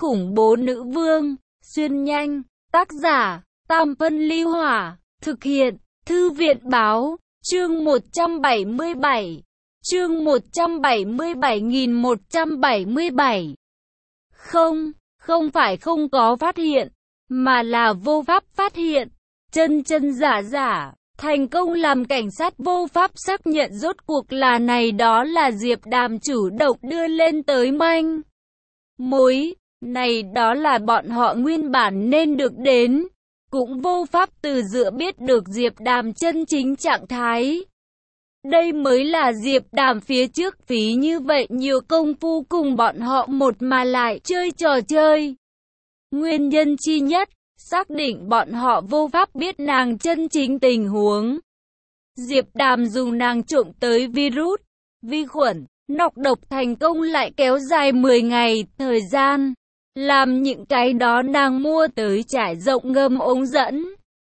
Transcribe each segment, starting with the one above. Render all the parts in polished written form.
khủng bố nữ vương, xuyên nhanh, tác giả, Tam Phân Ly Hỏa, thực hiện, Thư viện Báo, chương 177, chương 177.177. Không phải không có phát hiện, mà là vô pháp phát hiện, chân giả, thành công làm cảnh sát vô pháp xác nhận rốt cuộc là này đó là Diệp Đàm chủ động đưa lên tới manh mối, này đó là bọn họ nguyên bản nên được đến, cũng vô pháp từ dựa biết được Diệp Đàm chân chính trạng thái. Đây mới là Diệp Đàm phía trước phí như vậy nhiều công phu cùng bọn họ một mà lại chơi trò chơi. Nguyên nhân chi nhất, xác định bọn họ vô pháp biết nàng chân chính tình huống. Diệp Đàm dùng nàng trộm tới virus, vi khuẩn, nọc độc thành công lại kéo dài 10 ngày thời gian. Làm những cái đó nàng mua tới trải rộng ngầm ống dẫn.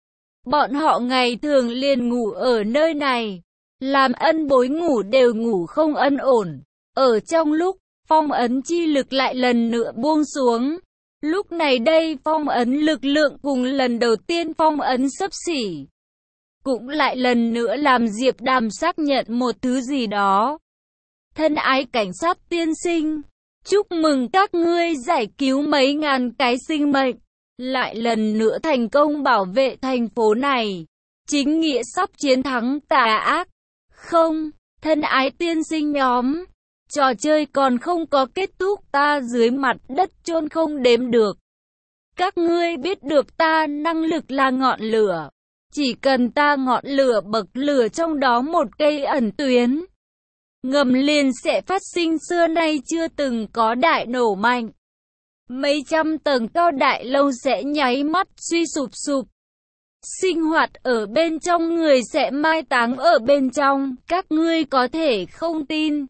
Bọn họ ngày thường liền ngủ ở nơi này. Làm ân bối ngủ đều ngủ không ân ổn. Ở trong lúc, phong ấn chi lực lại lần nữa buông xuống. Lúc này đây phong ấn lực lượng cùng lần đầu tiên phong ấn xấp xỉ. Cũng lại lần nữa làm Diệp Đàm xác nhận một thứ gì đó. Thân ái cảnh sát tiên sinh, chúc mừng các ngươi giải cứu mấy ngàn cái sinh mệnh. Lại lần nữa thành công bảo vệ thành phố này. Chính nghĩa sắp chiến thắng tà ác. Không, thân ái tiên sinh nhóm, trò chơi còn không có kết thúc, ta dưới mặt đất chôn không đếm được. Các ngươi biết được ta năng lực là ngọn lửa. Chỉ cần ta ngọn lửa bậc lửa trong đó một cây ẩn tuyến, ngầm liền sẽ phát sinh xưa nay chưa từng có đại nổ mạnh. Mấy trăm tầng cao đại lâu sẽ nháy mắt suy sụp. Sinh hoạt ở bên trong người sẽ mai táng ở bên trong, các ngươi có thể không tin.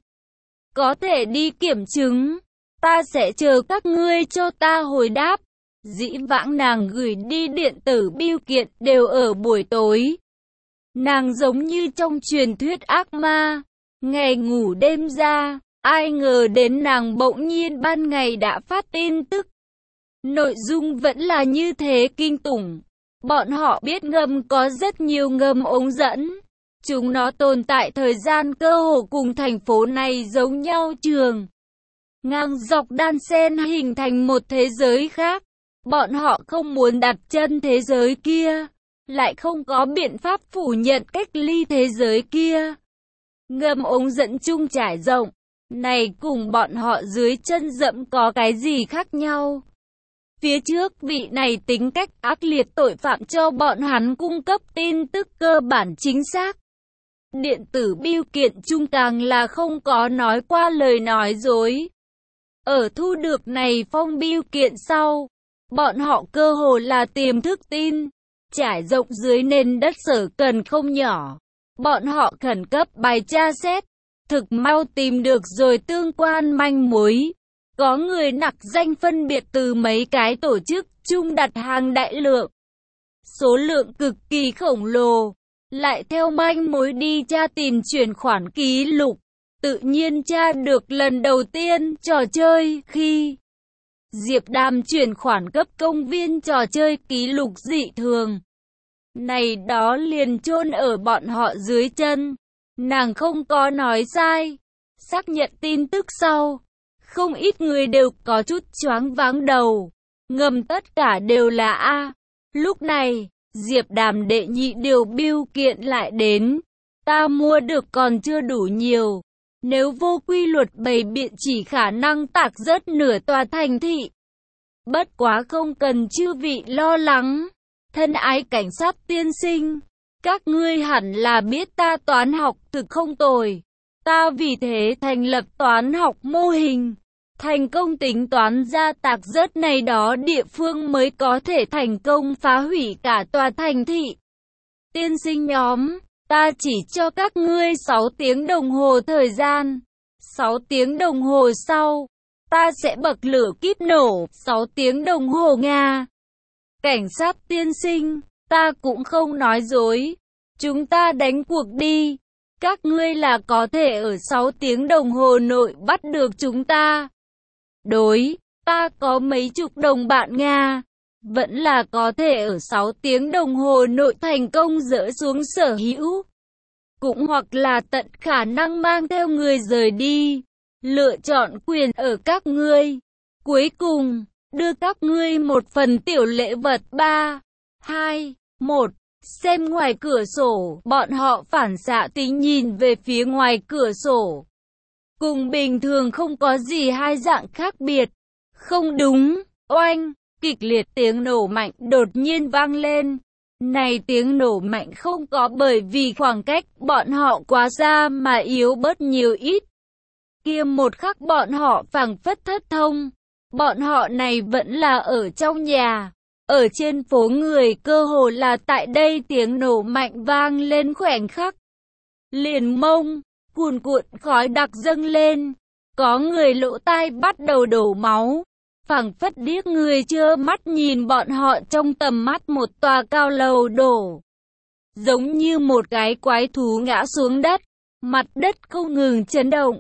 Có thể đi kiểm chứng, ta sẽ chờ các ngươi cho ta hồi đáp. Dĩ vãng nàng gửi đi điện tử bưu kiện đều ở buổi tối. Nàng giống như trong truyền thuyết ác ma, ngày ngủ đêm ra, ai ngờ đến nàng bỗng nhiên ban ngày đã phát tin tức. Nội dung vẫn là như thế kinh tủng. Bọn họ biết ngầm có rất nhiều ngầm ống dẫn. Chúng nó tồn tại thời gian cơ hồ cùng thành phố này giống nhau trường. Ngang dọc đan xen hình thành một thế giới khác. Bọn họ không muốn đặt chân thế giới kia. Lại không có biện pháp phủ nhận cách ly thế giới kia. Ngầm ống dẫn chung trải rộng. Này cùng bọn họ dưới chân dẫm có cái gì khác nhau? Phía trước vị này tính cách ác liệt tội phạm cho bọn hắn cung cấp tin tức cơ bản chính xác. Điện tử bưu kiện chung càng là không có nói qua lời nói dối. Ở thu được này phong bưu kiện sau, bọn họ cơ hồ là tiềm thức tin, trải rộng dưới nền đất sở cần không nhỏ. Bọn họ khẩn cấp bài tra xét, thực mau tìm được rồi tương quan manh mối. Có người nặc danh phân biệt từ mấy cái tổ chức chung đặt hàng đại lượng. Số lượng cực kỳ khổng lồ. Lại theo manh mối đi tra tìm chuyển khoản ký lục. Tự nhiên tra được lần đầu tiên trò chơi khi Diệp Đàm chuyển khoản cấp công viên trò chơi ký lục dị thường. Này đó liền chôn ở bọn họ dưới chân. Nàng không có nói sai. Xác nhận tin tức sau. Không ít người đều có chút choáng váng đầu. Ngầm tất cả đều là A. Lúc này, Diệp Đàm đệ nhị điều bưu kiện lại đến. Ta mua được còn chưa đủ nhiều. Nếu vô quy luật bày biện chỉ khả năng tạc rớt nửa tòa thành thị. Bất quá không cần chư vị lo lắng. Thân ái cảnh sát tiên sinh. Các ngươi hẳn là biết ta toán học thực không tồi. Ta vì thế thành lập toán học mô hình. Thành công tính toán ra tạc rớt này đó địa phương mới có thể thành công phá hủy cả tòa thành thị. Tiên sinh nhóm, ta chỉ cho các ngươi 6 tiếng đồng hồ thời gian. 6 tiếng đồng hồ sau, ta sẽ bật lửa kíp nổ. 6 tiếng đồng hồ Nga. Cảnh sát tiên sinh, ta cũng không nói dối. Chúng ta đánh cuộc đi. Các ngươi là có thể ở 6 tiếng đồng hồ nội bắt được chúng ta. Đối, ta có mấy chục đồng bạc Nga, vẫn là có thể ở 6 tiếng đồng hồ nội thành công dỡ xuống sở hữu. Cũng hoặc là tận khả năng mang theo người rời đi. Lựa chọn quyền ở các ngươi. Cuối cùng, đưa các ngươi một phần tiểu lễ vật. 3, 2, 1. Xem ngoài cửa sổ, bọn họ phản xạ tính nhìn về phía ngoài cửa sổ. Cùng bình thường không có gì hai dạng khác biệt. Không đúng, oanh, kịch liệt tiếng nổ mạnh đột nhiên vang lên. Này tiếng nổ mạnh không có bởi vì khoảng cách bọn họ quá xa mà yếu bớt nhiều ít. Kia một khắc bọn họ phảng phất thất thông. Bọn họ này vẫn là ở trong nhà. Ở trên phố người cơ hồ là tại đây tiếng nổ mạnh vang lên khoảnh khắc. Liền mông, cuồn cuộn khói đặc dâng lên. Có người lỗ tai bắt đầu đổ máu. Phảng phất điếc người trơ mắt nhìn bọn họ trong tầm mắt một tòa cao lầu đổ. Giống như một cái quái thú ngã xuống đất. Mặt đất không ngừng chấn động.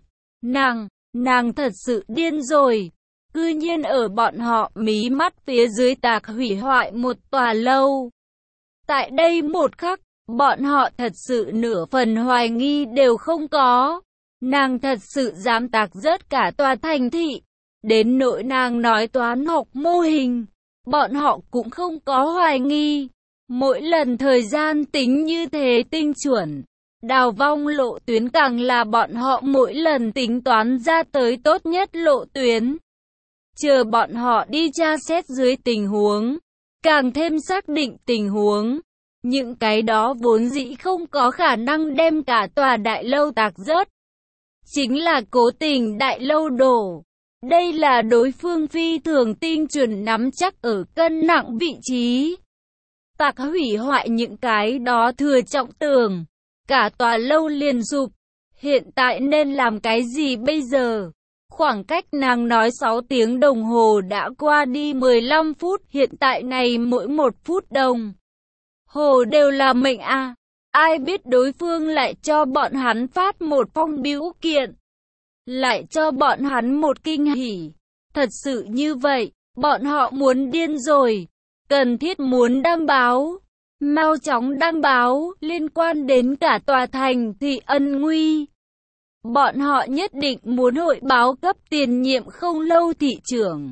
Nàng thật sự điên rồi. Cư nhiên ở bọn họ mí mắt phía dưới tạc hủy hoại một tòa lâu. Tại đây một khắc, bọn họ thật sự nửa phần hoài nghi đều không có. Nàng thật sự dám tạc rớt cả tòa thành thị. Đến nỗi nàng nói toán học mô hình, bọn họ cũng không có hoài nghi. Mỗi lần thời gian tính như thế tinh chuẩn. Đào vong lộ tuyến càng là bọn họ mỗi lần tính toán ra tới tốt nhất lộ tuyến. Chờ bọn họ đi tra xét dưới tình huống, càng thêm xác định tình huống. Những cái đó vốn dĩ không có khả năng đem cả tòa đại lâu tạc rớt. Chính là cố tình đại lâu đổ. Đây là đối phương phi thường tinh chuẩn nắm chắc ở cân nặng vị trí. Tạc hủy hoại những cái đó thừa trọng tường. Cả tòa lâu liền sụp. Hiện tại nên làm cái gì bây giờ? Khoảng cách nàng nói 6 tiếng đồng hồ đã qua đi 15 phút. Hiện tại này mỗi 1 phút đồng hồ đều là mệnh a. Ai biết đối phương lại cho bọn hắn phát một phong bưu kiện. Lại cho bọn hắn một kinh hỉ. Thật sự như vậy, bọn họ muốn điên rồi. Cần thiết muốn đăng báo. Mau chóng đăng báo liên quan đến cả tòa thành thị ân nguy. Bọn họ nhất định muốn hội báo cấp tiền nhiệm không lâu thị trưởng.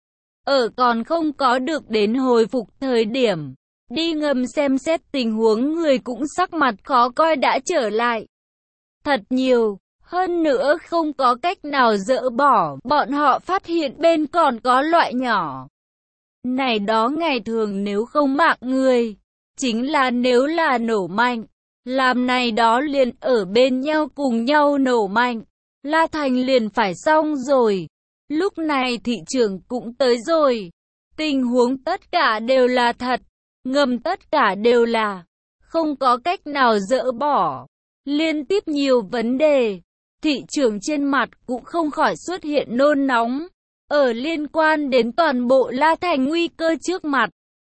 Ở còn không có được đến hồi phục thời điểm. Đi ngầm xem xét tình huống người cũng sắc mặt khó coi đã trở lại. Thật nhiều. Hơn nữa không có cách nào dỡ bỏ, bọn họ phát hiện bên còn có loại nhỏ. Này đó ngày thường nếu không mạng người, chính là nếu là nổ mạnh, làm này đó liền ở bên nhau cùng nhau nổ mạnh, La Thành liền phải xong rồi. Lúc này thị trưởng cũng tới rồi, tình huống tất cả đều là thật, ngầm tất cả đều là không có cách nào dỡ bỏ, liên tiếp nhiều vấn đề. Thị trưởng trên mặt cũng không khỏi xuất hiện nôn nóng, ở liên quan đến toàn bộ La Thành nguy cơ trước mặt.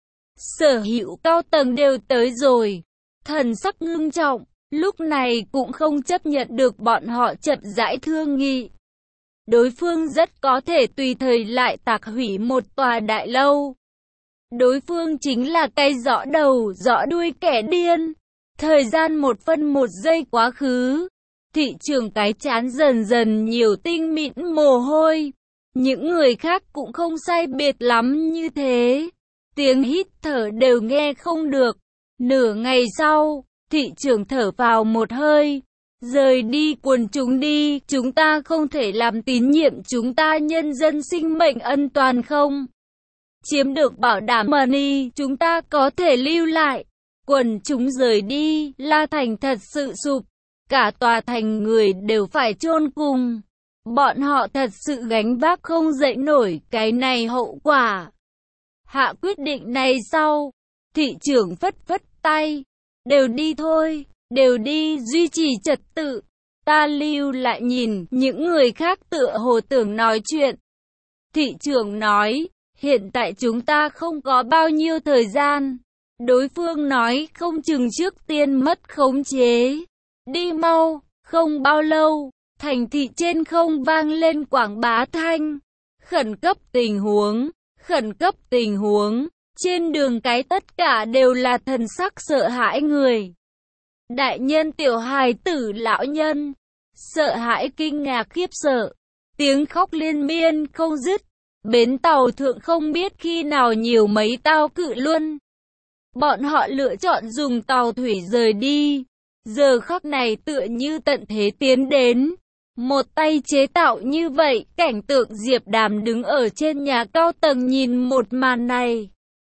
Sở hữu cao tầng đều tới rồi, thần sắc ngưng trọng, lúc này cũng không chấp nhận được bọn họ chậm rãi thương nghị. Đối phương rất có thể tùy thời lại tạc hủy một tòa đại lâu. Đối phương chính là cái rõ đầu, rõ đuôi kẻ điên. Thời gian 1 phân 1 giây quá khứ. Thị trưởng cái chán dần dần nhiều tinh mịn mồ hôi. Những người khác cũng không sai biệt lắm như thế. Tiếng hít thở đều nghe không được. Nửa ngày sau, thị trưởng thở vào một hơi. Rời đi quần chúng đi, chúng ta không thể làm tín nhiệm chúng ta nhân dân sinh mệnh an toàn không? Chiếm được bảo đảm money, chúng ta có thể lưu lại. Quần chúng rời đi, La Thành thật sự sụp. Cả tòa thành người đều phải chôn cùng. Bọn họ thật sự gánh vác không dậy nổi cái này hậu quả. Hạ quyết định này sau, thị trưởng phất phất tay. Đều đi thôi, đều đi duy trì trật tự. Ta lưu lại nhìn những người khác tựa hồ tưởng nói chuyện. Thị trưởng nói, hiện tại chúng ta không có bao nhiêu thời gian. Đối phương nói không chừng trước tiên mất khống chế. Đi mau, không bao lâu, thành thị trên không vang lên quảng bá thanh. Khẩn cấp tình huống, khẩn cấp tình huống. Trên đường cái tất cả đều là thần sắc sợ hãi người. Đại nhân, tiểu hài tử, lão nhân, sợ hãi, kinh ngạc, khiếp sợ. Tiếng khóc liên miên không dứt. Bến tàu thượng không biết khi nào nhiều mấy tàu cự luân. Bọn họ lựa chọn dùng tàu thủy rời đi. Giờ khắc này tựa như tận thế tiến đến. Một tay chế tạo như vậy, cảnh tượng Diệp Đàm đứng ở trên nhà cao tầng nhìn một màn này.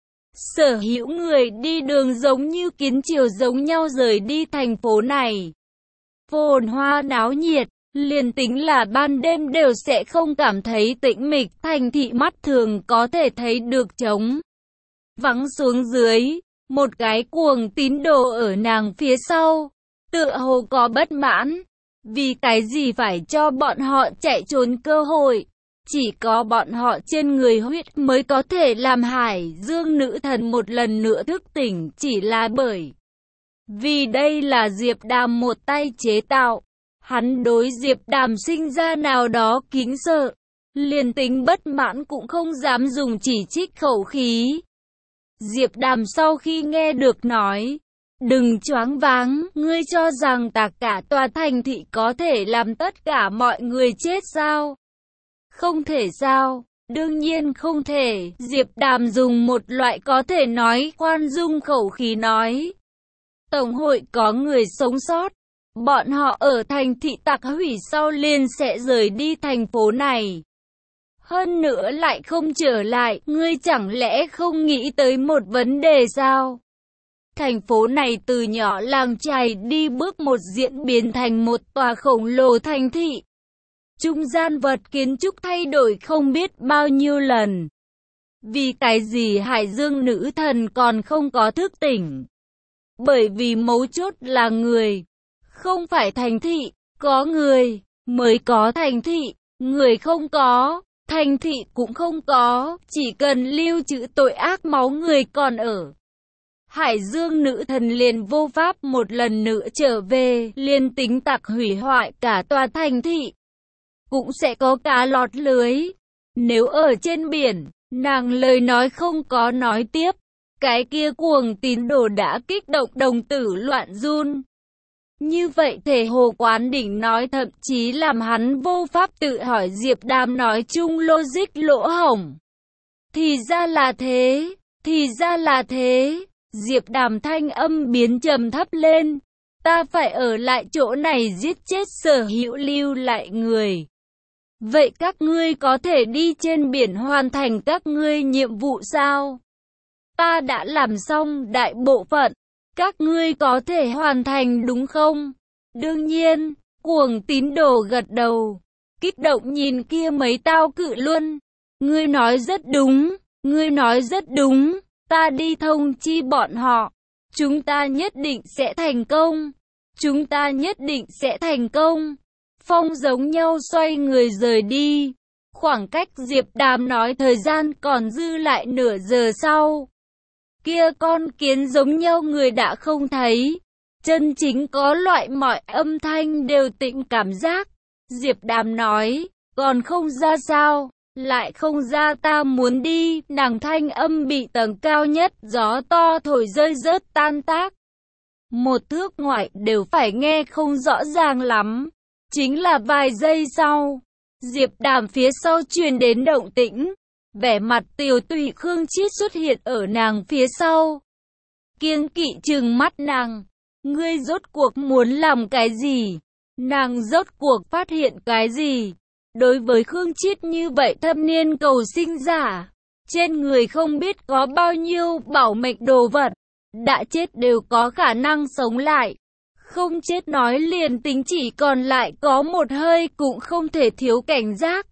Sở hữu người đi đường giống như kiến chiều giống nhau rời đi thành phố này. Phồn hoa náo nhiệt, liền tính là ban đêm đều sẽ không cảm thấy tĩnh mịch, thành thị mắt thường có thể thấy được trống vắng xuống dưới. Một cái cuồng tín đồ ở nàng phía sau, tựa hồ có bất mãn. Vì cái gì phải cho bọn họ chạy trốn cơ hội? Chỉ có bọn họ trên người huyết mới có thể làm Hải Dương nữ thần một lần nữa thức tỉnh, chỉ là bởi vì đây là Diệp Đàm một tay chế tạo. Hắn đối Diệp Đàm sinh ra nào đó kính sợ, liền tính bất mãn cũng không dám dùng chỉ trích khẩu khí. Diệp Đàm sau khi nghe được nói, đừng choáng váng, ngươi cho rằng cả tòa thành thị có thể làm tất cả mọi người chết sao? Không thể sao? Đương nhiên không thể. Diệp Đàm dùng một loại có thể nói khoan dung khẩu khí nói. Tổng hội có người sống sót. Bọn họ ở thành thị tạc hủy sau liền sẽ rời đi thành phố này. Hơn nữa lại không trở lại, ngươi chẳng lẽ không nghĩ tới một vấn đề sao? Thành phố này từ nhỏ làng chài đi bước một diễn biến thành một tòa khổng lồ thành thị. Trung gian vật kiến trúc thay đổi không biết bao nhiêu lần. Vì cái gì Hải Dương nữ thần còn không có thức tỉnh? Bởi vì mấu chốt là người, không phải thành thị. Có người mới có thành thị, người không có, thành thị cũng không có. Chỉ cần lưu trữ tội ác máu người còn ở, Hải Dương nữ thần liền vô pháp một lần nữa trở về. Liên tính tặc hủy hoại cả tòa thành thị, cũng sẽ có cá lọt lưới. Nếu ở trên biển, nàng lời nói không có nói tiếp. Cái kia cuồng tín đồ đã kích động đồng tử loạn run. Như vậy thể Hồ Quán Đỉnh nói thậm chí làm hắn vô pháp tự hỏi Diệp Đàm nói chung logic lỗ hổng. Thì ra là thế, thì ra là thế. Diệp Đàm thanh âm biến trầm thấp lên. Ta phải ở lại chỗ này giết chết sở hữu lưu lại người. Vậy các ngươi có thể đi trên biển hoàn thành các ngươi nhiệm vụ sao? Ta đã làm xong đại bộ phận. Các ngươi có thể hoàn thành đúng không? Đương nhiên, cuồng tín đồ gật đầu. Kích động nhìn kia mấy tao cự luân. Ngươi nói rất đúng, ngươi nói rất đúng. Ta đi thông chi bọn họ. Chúng ta nhất định sẽ thành công. Chúng ta nhất định sẽ thành công. Phong giống nhau xoay người rời đi. Khoảng cách Diệp Đàm nói thời gian còn dư lại nửa giờ sau. Kia con kiến giống nhau người đã không thấy. Chân chính có loại mọi âm thanh đều tĩnh cảm giác. Diệp Đàm nói, còn không ra sao? Lại không ra, ta muốn đi. Nàng thanh âm bị tầng cao nhất gió to thổi rơi rớt tan tác. Một thước ngoại đều phải nghe không rõ ràng lắm. Chính là vài giây sau, Diệp Đàm phía sau truyền đến động tĩnh. Vẻ mặt tiều tụy Khương Chiết xuất hiện ở nàng phía sau. Kiêng kỵ trừng mắt nàng. Ngươi rốt cuộc muốn làm cái gì? Nàng rốt cuộc phát hiện cái gì? Đối với Khương Chiết như vậy thâm niên cầu sinh giả, trên người không biết có bao nhiêu bảo mệnh đồ vật, đã chết đều có khả năng sống lại. Không chết nói liền tính chỉ còn lại có một hơi cũng không thể thiếu cảnh giác.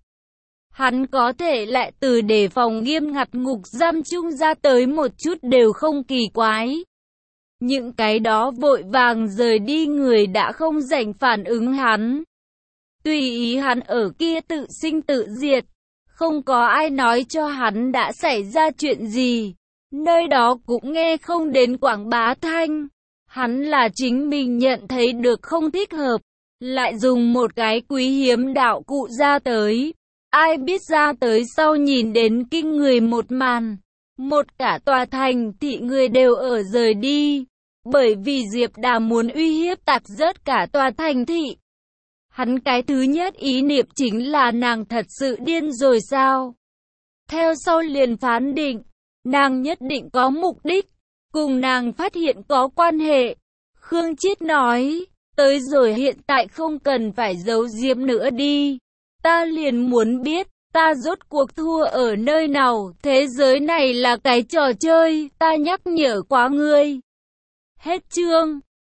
Hắn có thể lại từ đề phòng nghiêm ngặt ngục giam chung ra tới một chút đều không kỳ quái. Những cái đó vội vàng rời đi người đã không rảnh phản ứng hắn. Tùy ý hắn ở kia tự sinh tự diệt. Không có ai nói cho hắn đã xảy ra chuyện gì. Nơi đó cũng nghe không đến quảng bá thanh. Hắn là chính mình nhận thấy được không thích hợp. Lại dùng một cái quý hiếm đạo cụ ra tới. Ai biết ra tới sau nhìn đến kinh người một màn. Một cả tòa thành thị người đều ở rời đi. Bởi vì Diệp Đà muốn uy hiếp tạc rớt cả tòa thành thị. Hắn cái thứ nhất ý niệm chính là nàng thật sự điên rồi sao? Theo sau liền phán định, nàng nhất định có mục đích, cùng nàng phát hiện có quan hệ. Khương Chiết nói, tới rồi hiện tại không cần phải giấu giếm nữa đi. Ta liền muốn biết, ta rốt cuộc thua ở nơi nào, thế giới này là cái trò chơi, ta nhắc nhở quá ngươi. Hết chương.